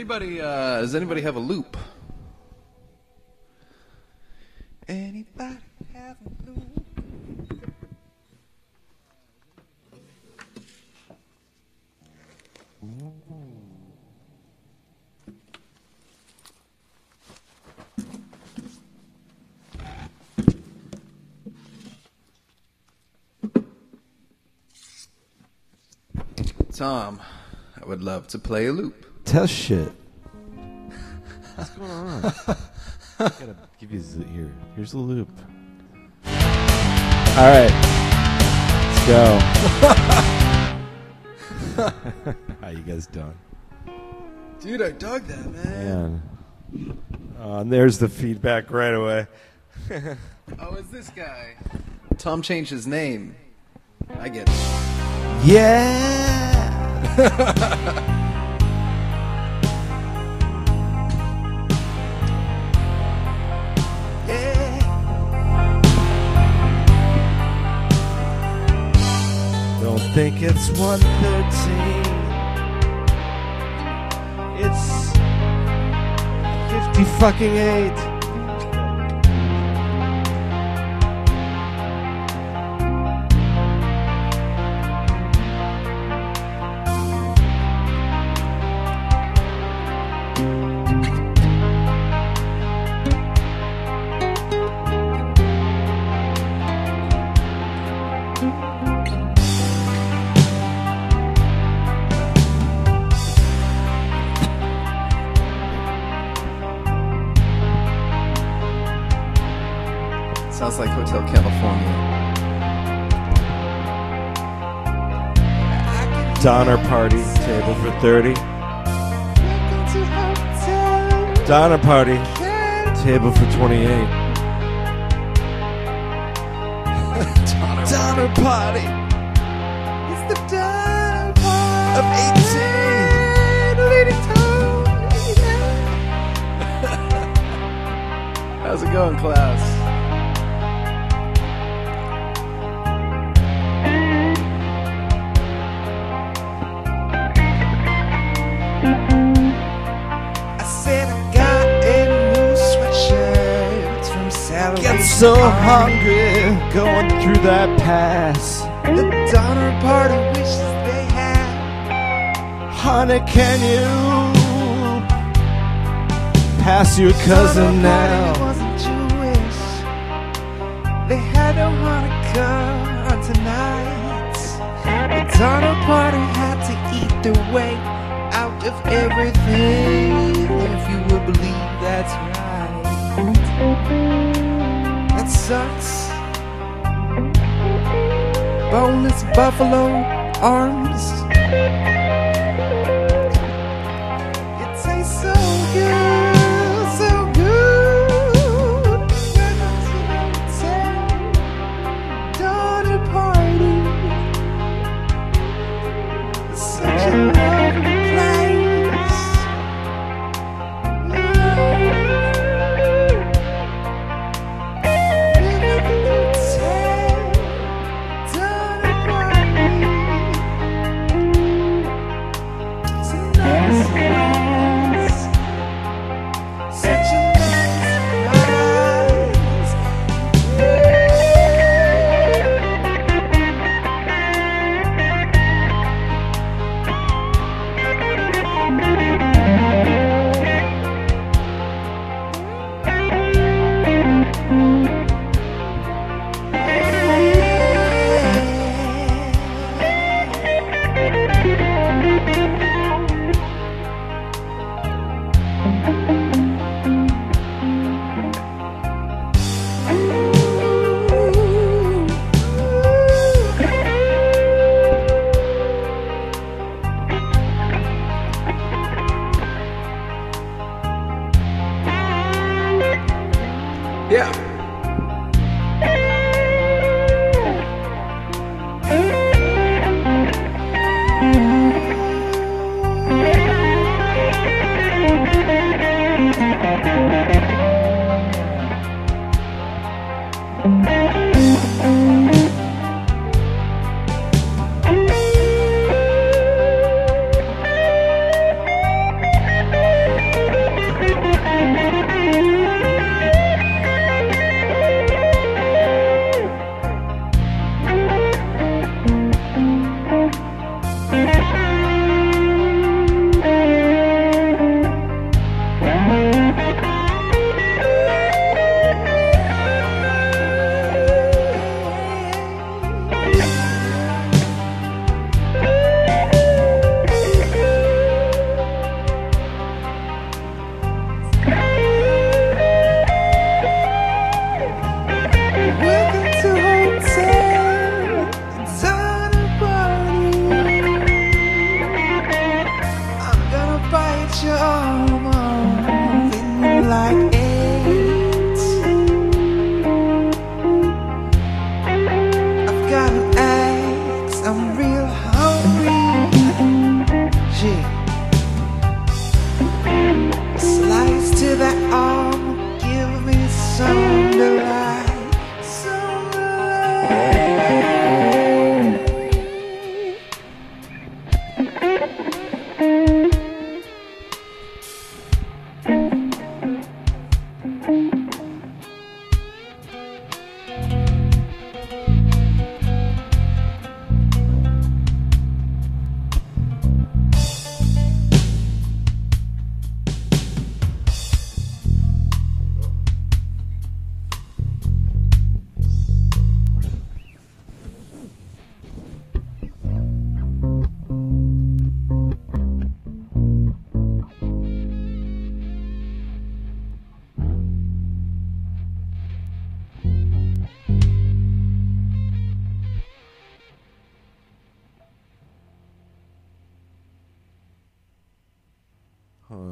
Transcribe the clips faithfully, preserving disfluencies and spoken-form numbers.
anybody uh, does anybody have a loop? Anybody have a loop? Tom, I would love to play a loop. Test shit. What's going on? I gotta give you z- here. Here's the loop. All right, let's go. How you guys doing? Dude, I dug that, man. Man. Uh, and there's the feedback right away. Oh, it's this guy. Tom changed his name. I get it. Yeah. Don't think it's one thirteen. It's fifty fucking eight. Sounds like Hotel California. Donner party, table for thirty. Donner party, table for twenty-eight. Donner, Donner party, It's the Donner Party of eighteen. Lady Tony. How's it going, class? I said I got a new sweatshirt from Salary. Get so hungry going through that pass. The Donner Party wishes they had. Honey, can you pass your cousin Donner Party now? wasn't Jewish. They had no Hanukkah on tonight. The Donner Party had to eat their way out of everything, if you would believe that's right. That sucks. Boneless buffalo arms. It tastes so good, so good. Welcome to the hotel, Donner Party. It's such a lovely place. Yeah.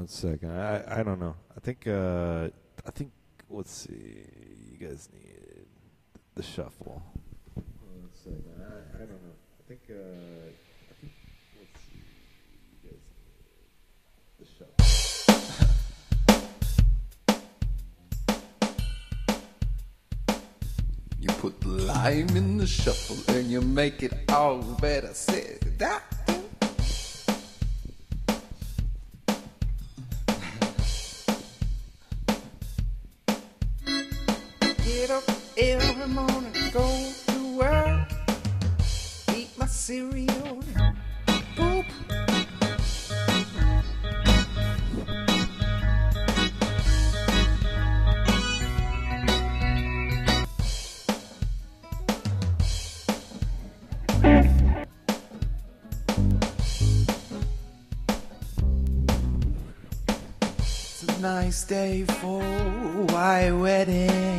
One second. I I don't know. I think uh I think let's see. You guys need the shuffle. One second. I, I don't know. I think uh I think let's see. You guys need the shuffle. You put lime in the shuffle and you make it all better. Said that. Get up every morning, go to work, eat my cereal, poop. It's a nice day for a white wedding.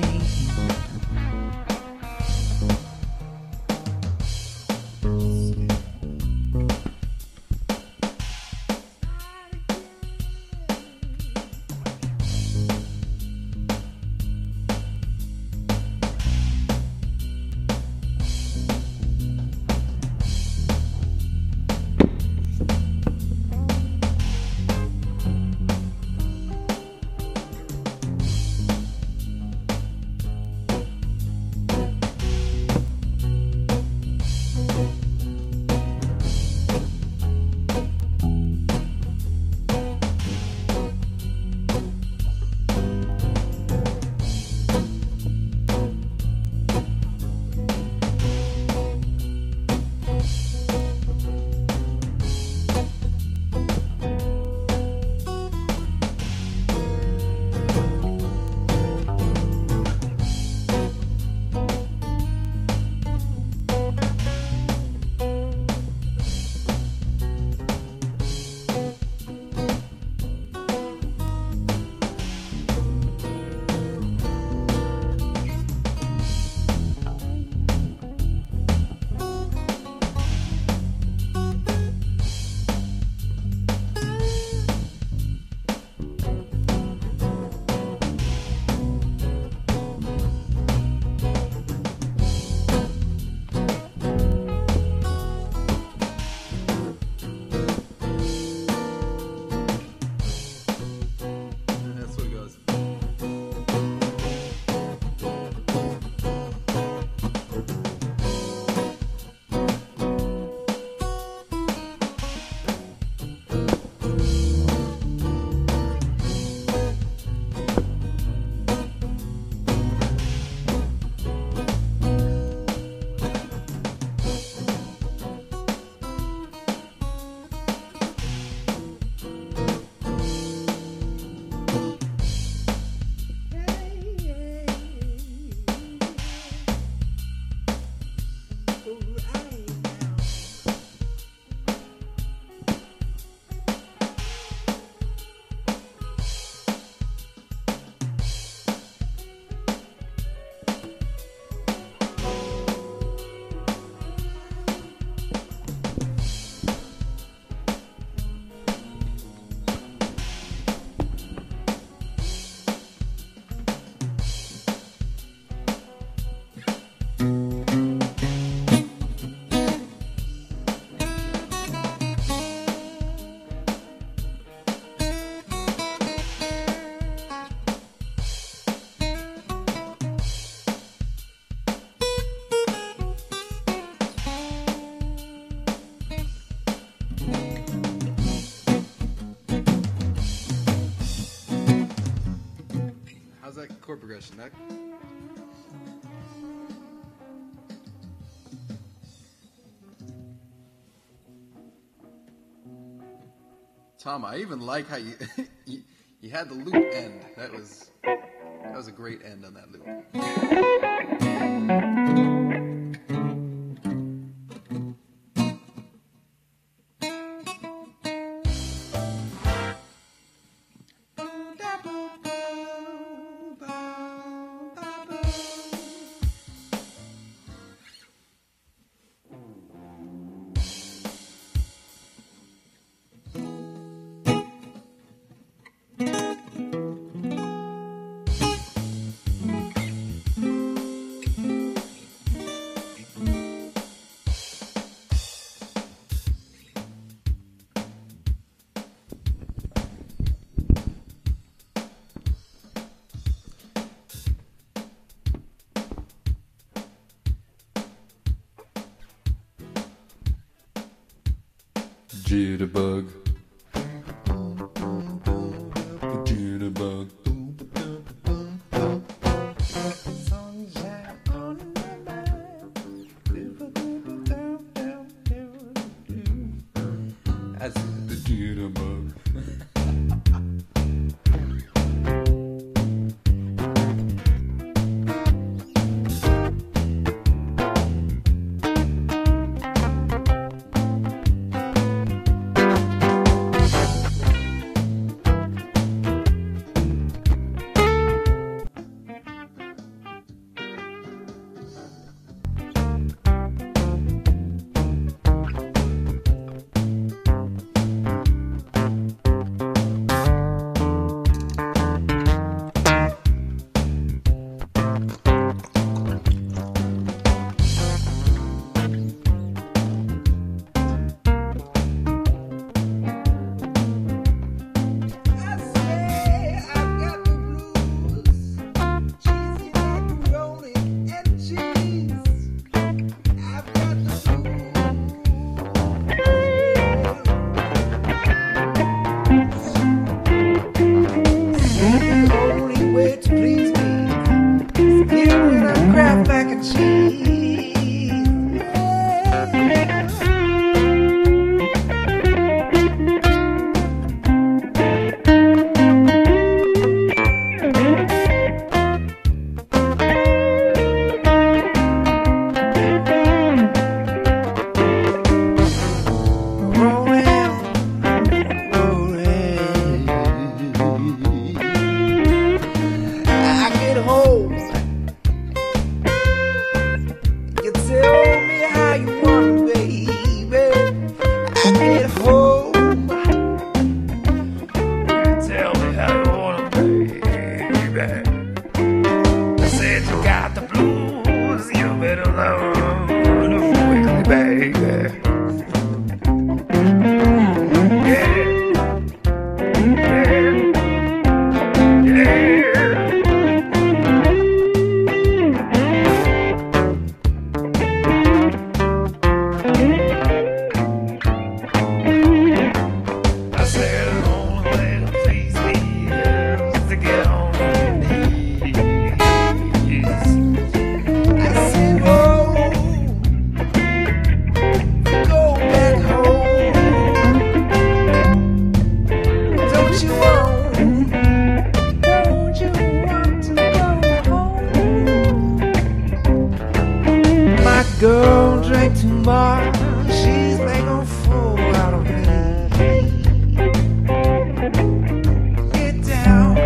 chord progression. That... Tom, I even like how you, you you had the loop end. That was that was a great end on that loop. jitterbug. The jitterbug. That's the jitterbug. Girl drank too much, she's making a fool out of me. Get down.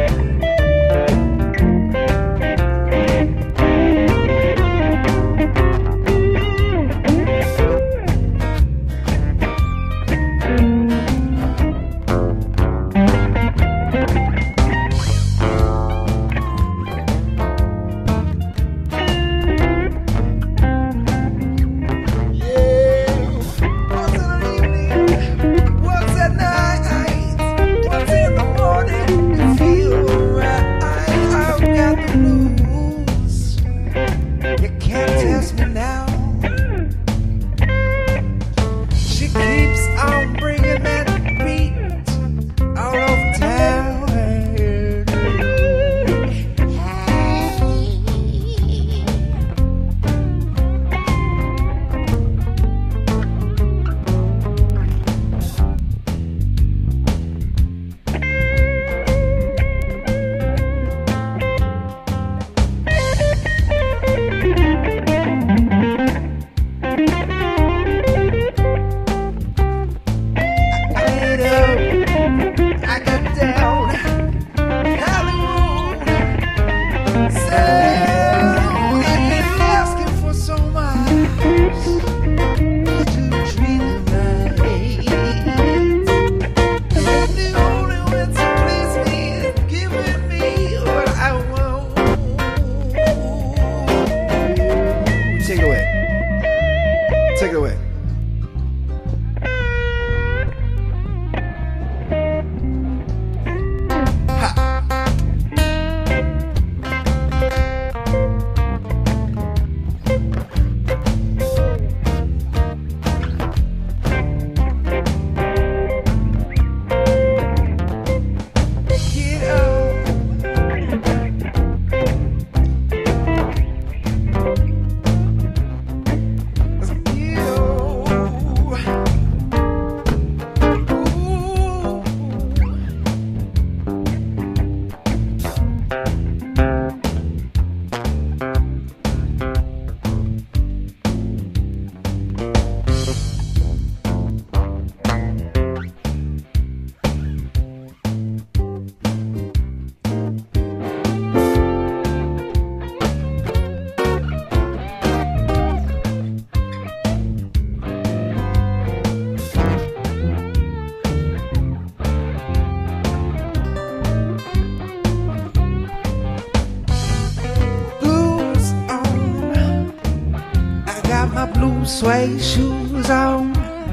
suede shoes on.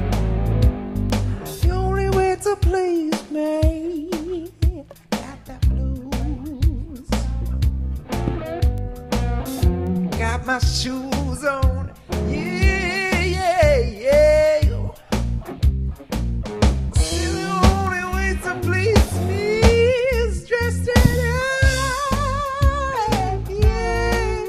The only way to please me. Got that blues. Got my shoes on. Yeah, yeah, yeah. See, the only way to please me is dressed in white. Yeah,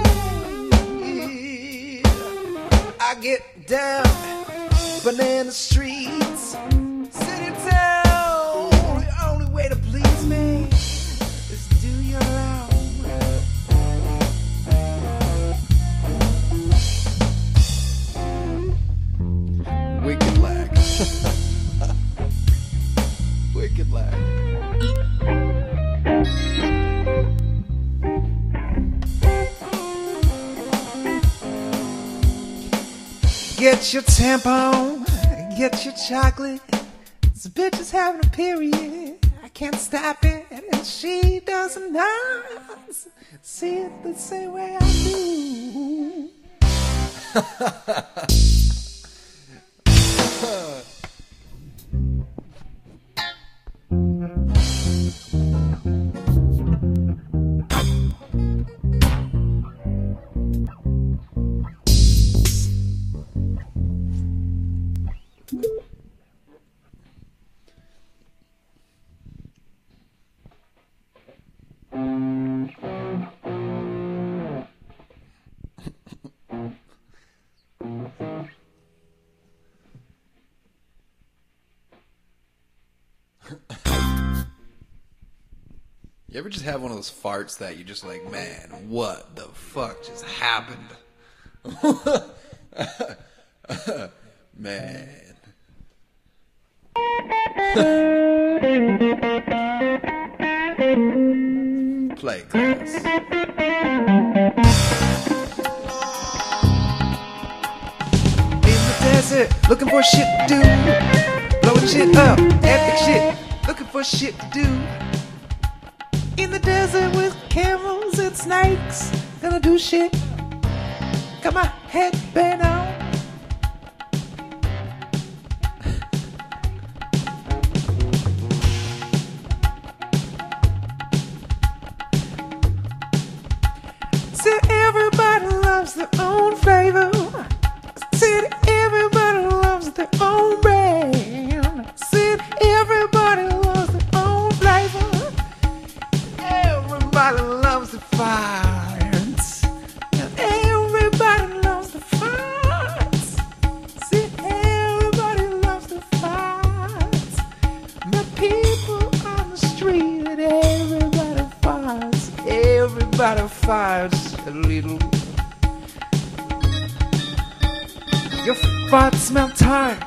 yeah, yeah. I get down, banana streets, city town. The only way to please me is do you alone. Wicked lag. Wicked lag. Get your tampon, get your chocolate. This bitch is having a period. I can't stop it, and she doesn't know. See it the same way I do. You ever just have one of those farts that you just like, man, what the fuck just happened? Man. Play class. In the desert, looking for shit to do. Blowing shit up, epic shit. Looking for shit to do. In the desert with camels and snakes. Gonna do shit. Got my headband on. Said everybody loves their own flavor. Said everybody loves their own brand. Said everybody loves their own flavor. Everybody loves the farts. Everybody loves the farts. See, everybody loves the farts. My people on the street, everybody farts. Everybody farts a little. Your farts smell tired.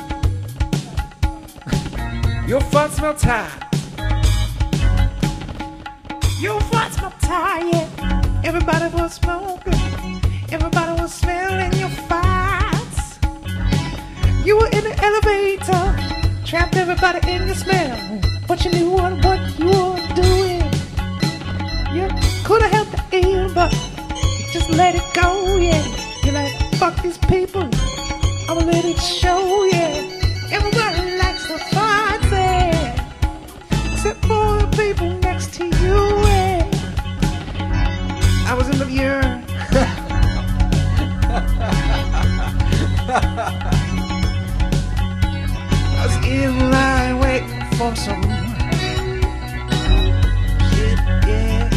Your farts smell tired. Your farts smell tired. Everybody was smoking. Everybody was smelling your farts. You were in the elevator, trapped everybody in your smell. But you knew what, what you were doing. You could have helped the ear, but you just let it go, yeah. You're like, fuck these people, I'ma let it show, yeah. Everybody likes the farts, yeah. Except for the people next to you, yeah. I was in the urine. I was in line waiting for some shit, yeah.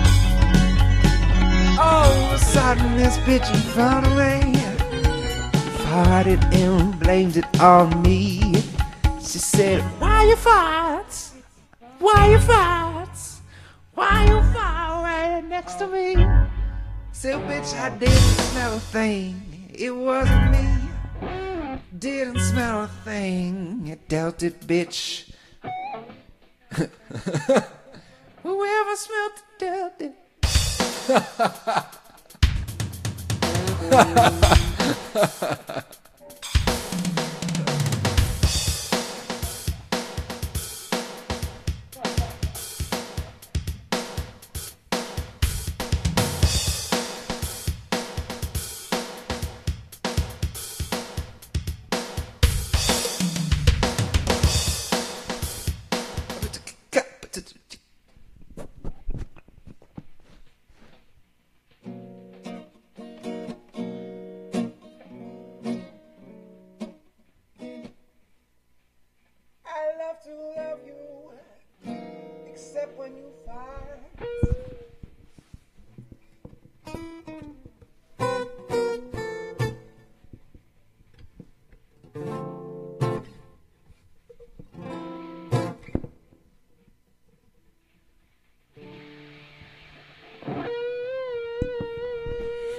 All of a sudden this bitch in front of me farted and blamed it on me. She said, why you farts? Why you farts? Why you fart right next to me? Said, bitch, I didn't smell a thing. It wasn't me. Didn't smell a thing. You dealt it, bitch. Whoever smelled it, dealt it.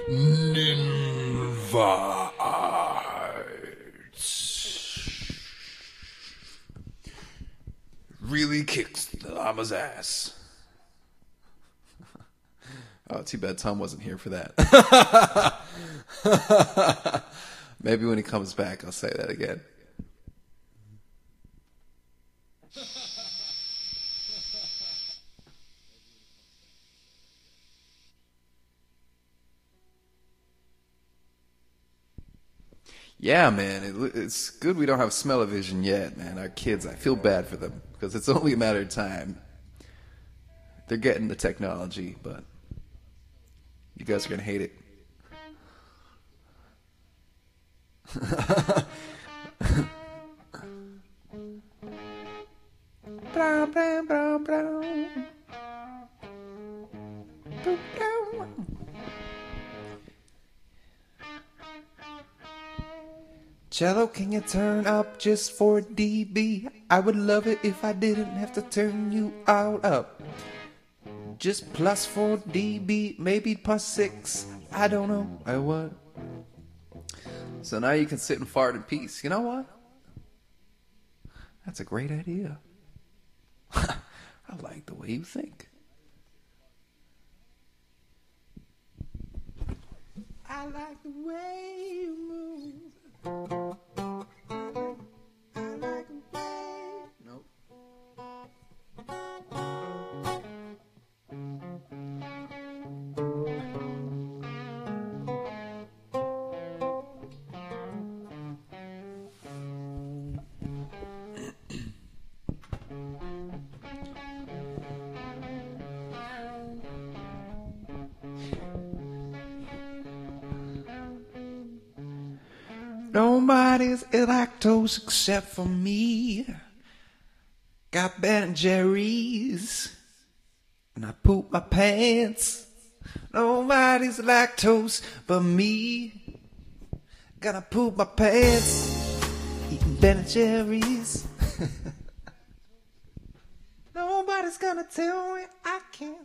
Ninva really kicks the llama's ass. Oh, too bad Tom wasn't here for that. Maybe when he comes back, I'll say that again. Yeah, man, it, it's good we don't have smell-o-vision yet, man. Our kids, I feel bad for them, because it's only a matter of time. They're getting the technology, but you guys are going to hate it. Brown, brown, brown, brown. Cello, can you turn up just for D B? I would love it if I didn't have to turn you all up. Just plus four dB, maybe plus six. I don't know. I what? So now you can sit and fart in peace. You know what? That's a great idea. I like the way you think. I like the way you move. I like the way. Nope. Nobody's lactose except for me. Got Ben and Jerry's, and I poop my pants. Nobody's lactose but me. Gonna poop my pants, eating Ben and Jerry's. Nobody's gonna tell me I can't.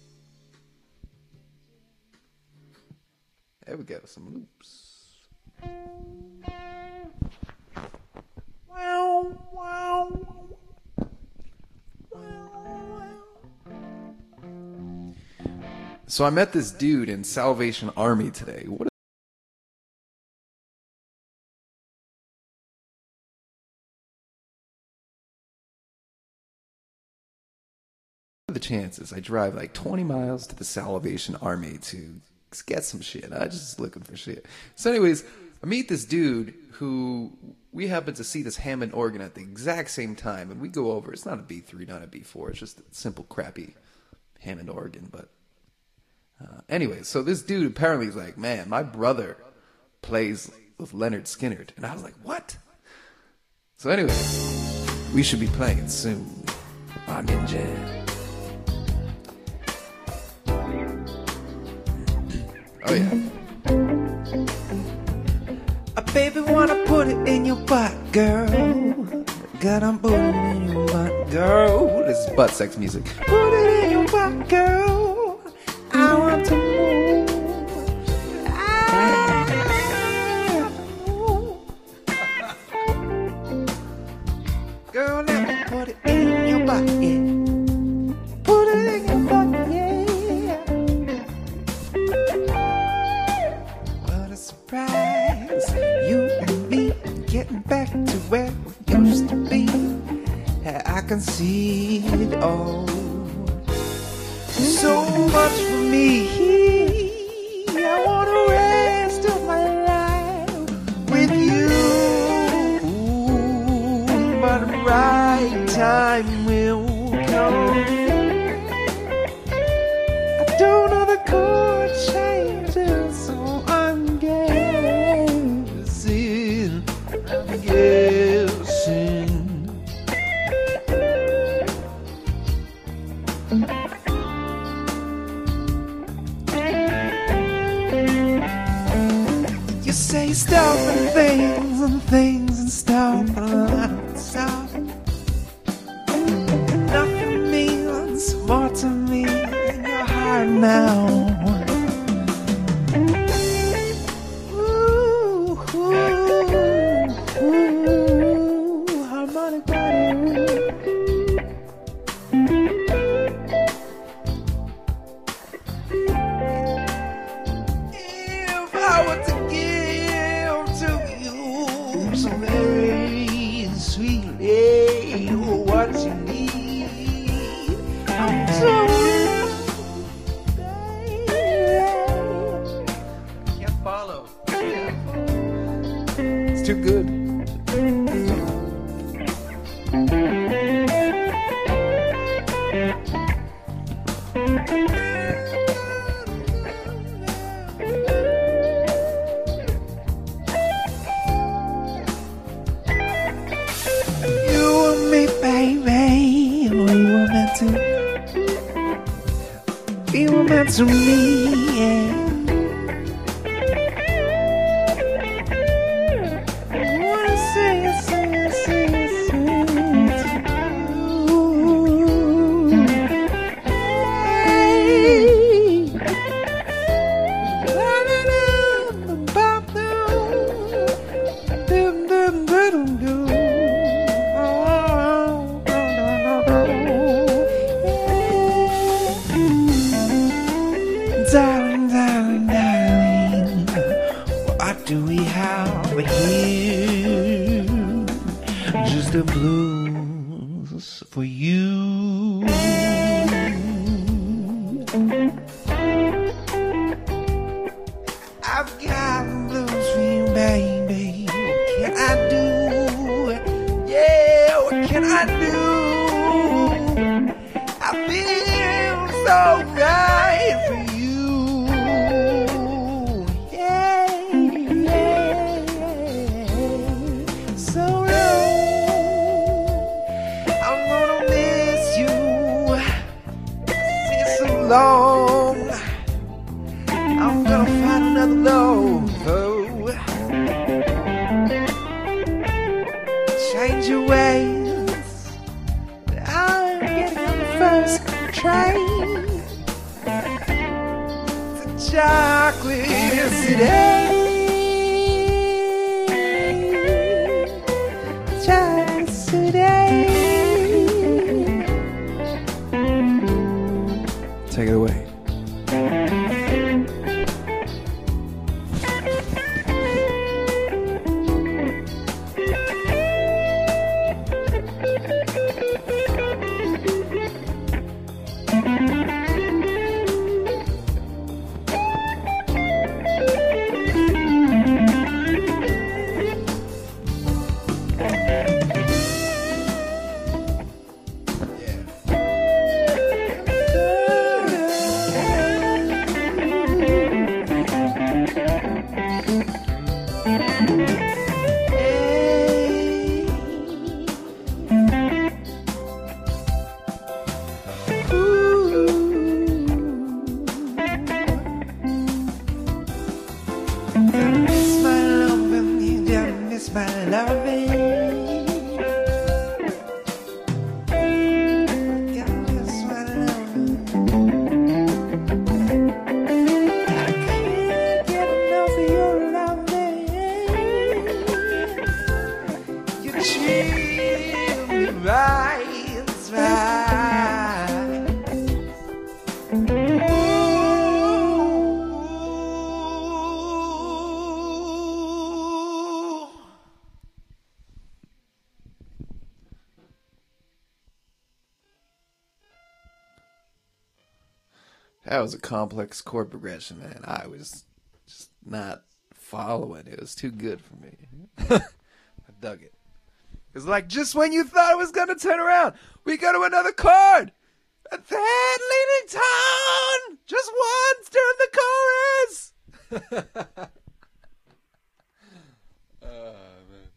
There we go, some loops. Wow, wow, wow. So I met this dude in Salvation Army today. What are the chances I drive like twenty miles to the Salvation Army to get some shit? I'm just looking for shit. So anyways, I meet this dude who we happen to see this Hammond organ at the exact same time, and we go over. It's not a B three, not a B four. It's just a simple, crappy Hammond organ. But uh, anyway, so this dude apparently is like, man, my brother plays with Leonard Skinner. And I was like, what? So anyway, we should be playing soon on Ninja. Oh, yeah. A baby wanna put it in your butt, girl. Gotta put it in your butt, girl. This is butt sex music. Put it in your butt, girl. I want to move. I move. Girl, let me put it in your butt, yeah. Put it in your butt, yeah. What a surprise. You and me getting back to where we used to be. I can see it all. So much for me. I want the rest of my life with you. But the right time will come. I don't know the chord changes, so I'm guessing. I'm guessing. You say stop and things and things and stop and stop. Nothing means more to me than your heart now. what to give to you so very sweetly. What you need, I'm sorry, can't follow. It's too good. To me, yeah. I wanna say it, say it, say it, say it to you. Hey, darling, darling, darling, what do we have here? Just the blues for you. I've got blues for you, baby. What can I do? Yeah, what can I do? I feel so right for you. Yeah, yeah. So long, I'm gonna miss you. It's so long. I'm gonna find another love, oh. Change your ways. I'm getting on the first train to Chocolate City. Chocolate City. Take it away. Miss my loving, you don't miss my loving. Don't miss my loving. I can't get enough of your loving. You treat me right, right. That was a complex chord progression, man. I was just not following. It was too good for me. I dug it. It's like just when you thought it was going to turn around, we go to another chord. And then leading tone. Just once during the chorus. Oh, man.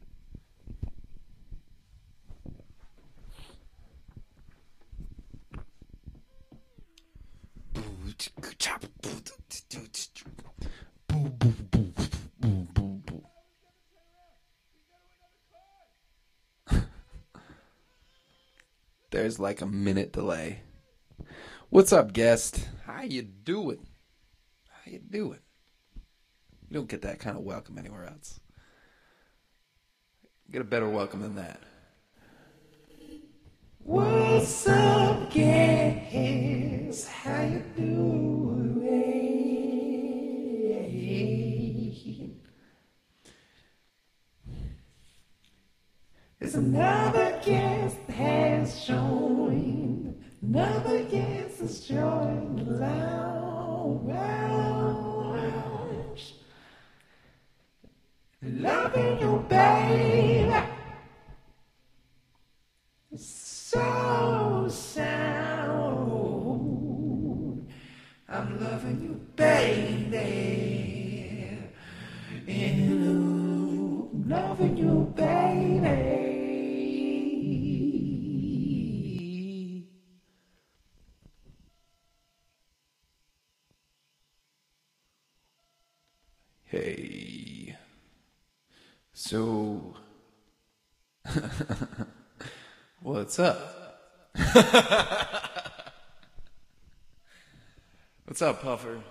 There's like a minute delay. What's up, guest? How you doing? How you doing? You don't get that kind of welcome anywhere else. Get a better welcome than that. What's up, guys? How you doing? It's another guest has joined. Another guest has joined the lounge. Loving you, baby. So sound. I'm loving you, baby. And loving you, baby. Hey. So, what's up? What's up, Puffer?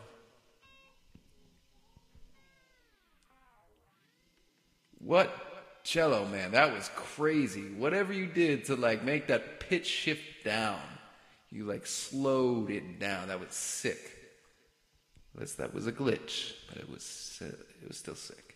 What? Cello, man, that was crazy. Whatever you did to like make that pitch shift down, you like slowed it down. That was sick. That's, that was a glitch, but it was uh, it was still sick.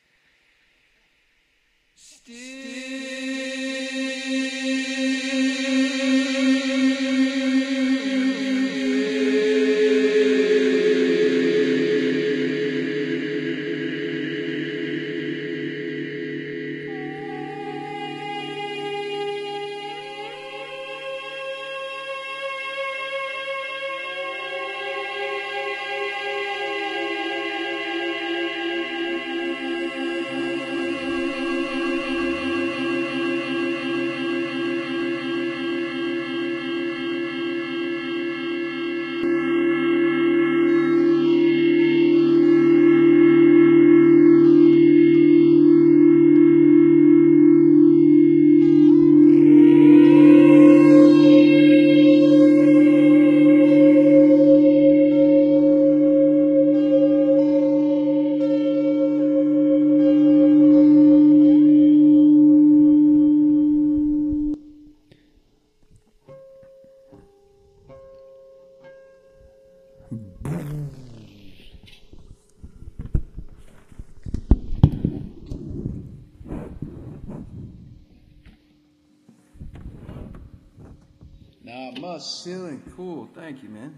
Not much, chilling, cool. Thank you, man.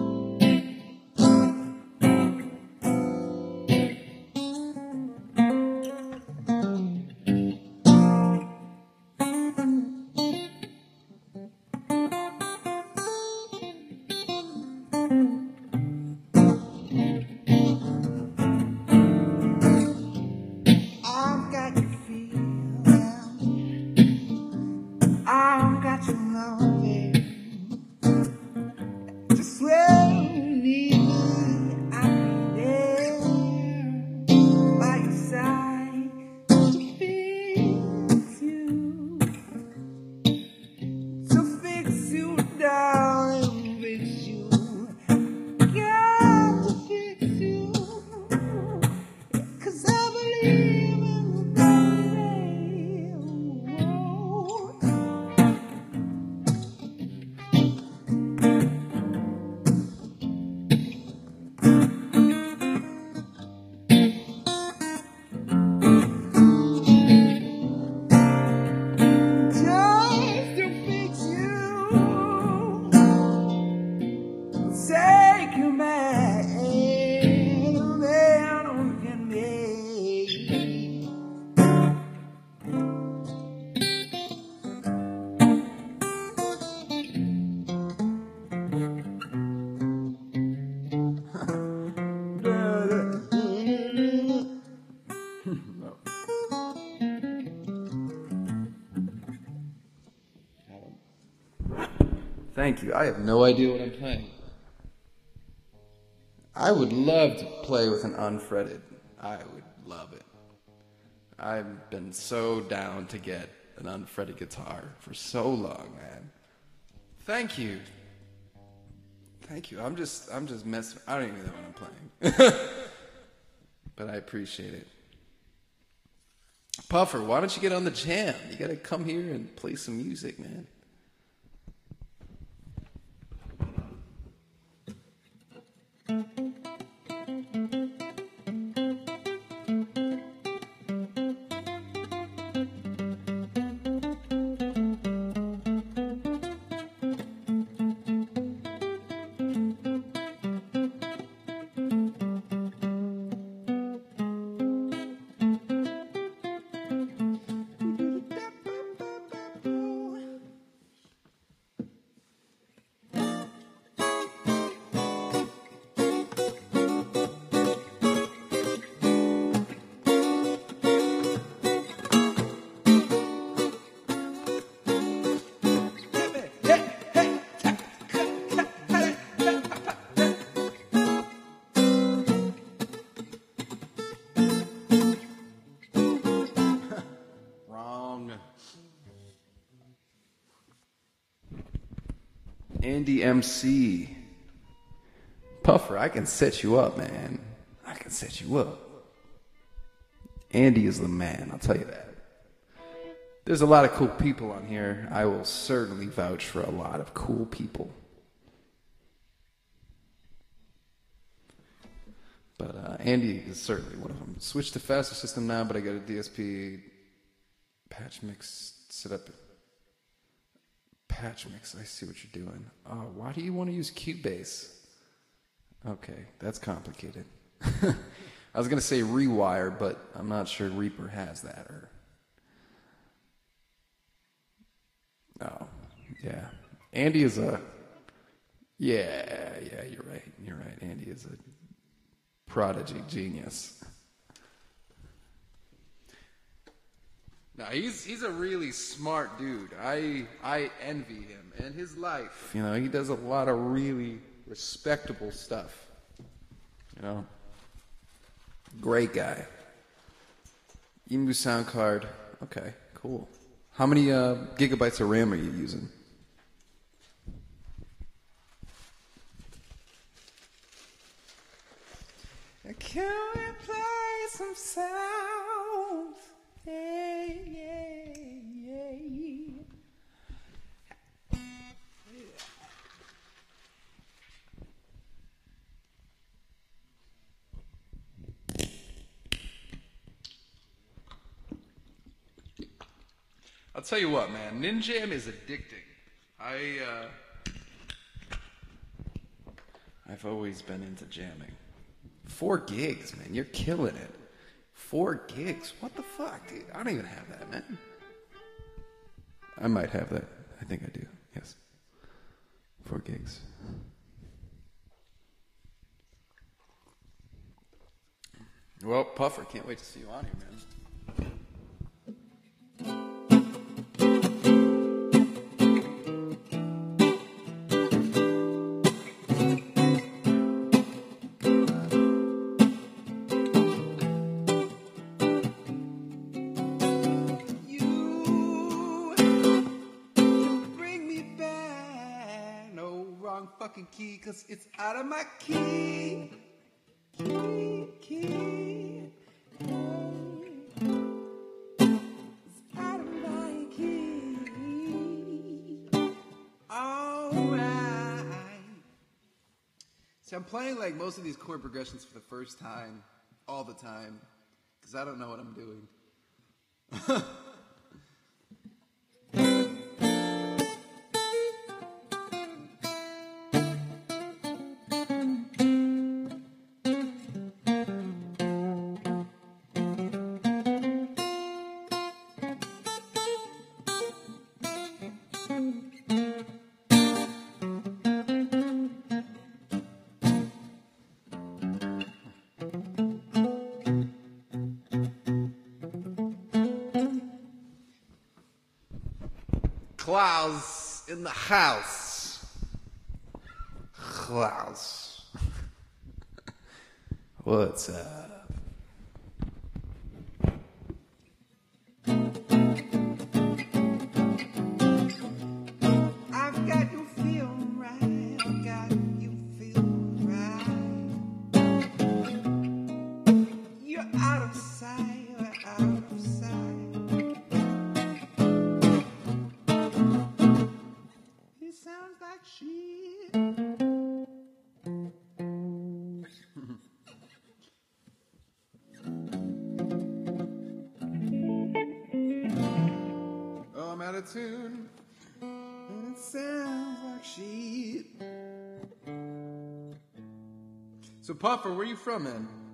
I've got your feeling. I've got your loving. Just when you need me, I'll be there by your side to fix you, to fix you down and fix you. Got to fix you, 'cause I believe in the just to fix you, take you man, man on can make. Thank you. I have no idea what I'm playing. I would love to play with an unfretted. I would love it. I've been so down to get an unfretted guitar for so long, man. Thank you. Thank you. I'm just I'm just messing. I don't even know what I'm playing. But I appreciate it. Puffer, why don't you get on the jam? You gotta come here and play some music, man. Andy M C. Puffer, I can set you up, man. I can set you up. Andy is the man, I'll tell you that. There's a lot of cool people on here. I will certainly vouch for a lot of cool people. But uh, Andy is certainly one of them. Switch to faster system now, but I got a D S P patch mix set up. Patch mix, I see what you're doing. Oh, why do you want to use Cubase? Okay, that's complicated. I was going to say Rewire, but I'm not sure Reaper has that. Or Oh, yeah. Andy is a... Yeah, yeah, you're right. You're right. Andy is a prodigy genius. No, he's he's a really smart dude. I I envy him and his life. You know, he does a lot of really respectable stuff. You know, great guy. Emu sound card. Okay, cool. How many uh, gigabytes of RAM are you using? Can we play some sounds? Yeah, yeah, yeah. I'll tell you what, man. Ninjam is addicting. I, uh... I've always been into jamming. Four gigs, man. You're killing it. Four gigs? What the fuck, dude? I don't even have that, man. I might have that. I think I do. Yes. Four gigs. Well, Puffer, can't wait to see you on here, man. Key, cause it's out of my key. Key, key. It's out of my key. Alright. See, I'm playing like most of these chord progressions for the first time, all the time, because I don't know what I'm doing. Klaus in the house. Klaus. What's up? I've got you feeling right. I've got you feeling right. You're out of sight. You're out of sight. Sounds like shit. Oh, I'm out of tune. And it sounds like shit. So, Puffer, where you from, man?